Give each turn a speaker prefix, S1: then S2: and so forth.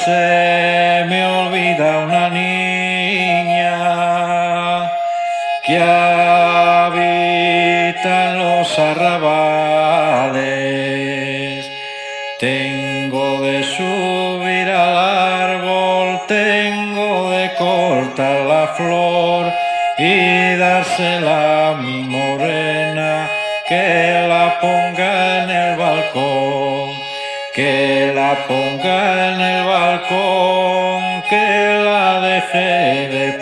S1: se me olvida una niña que habita en los arrabales. Tengo de subir al árbol, tengo de cortar la flor y dársela a mi morena, que la ponga en el balcón, que la ponga en el balcón, que la deje de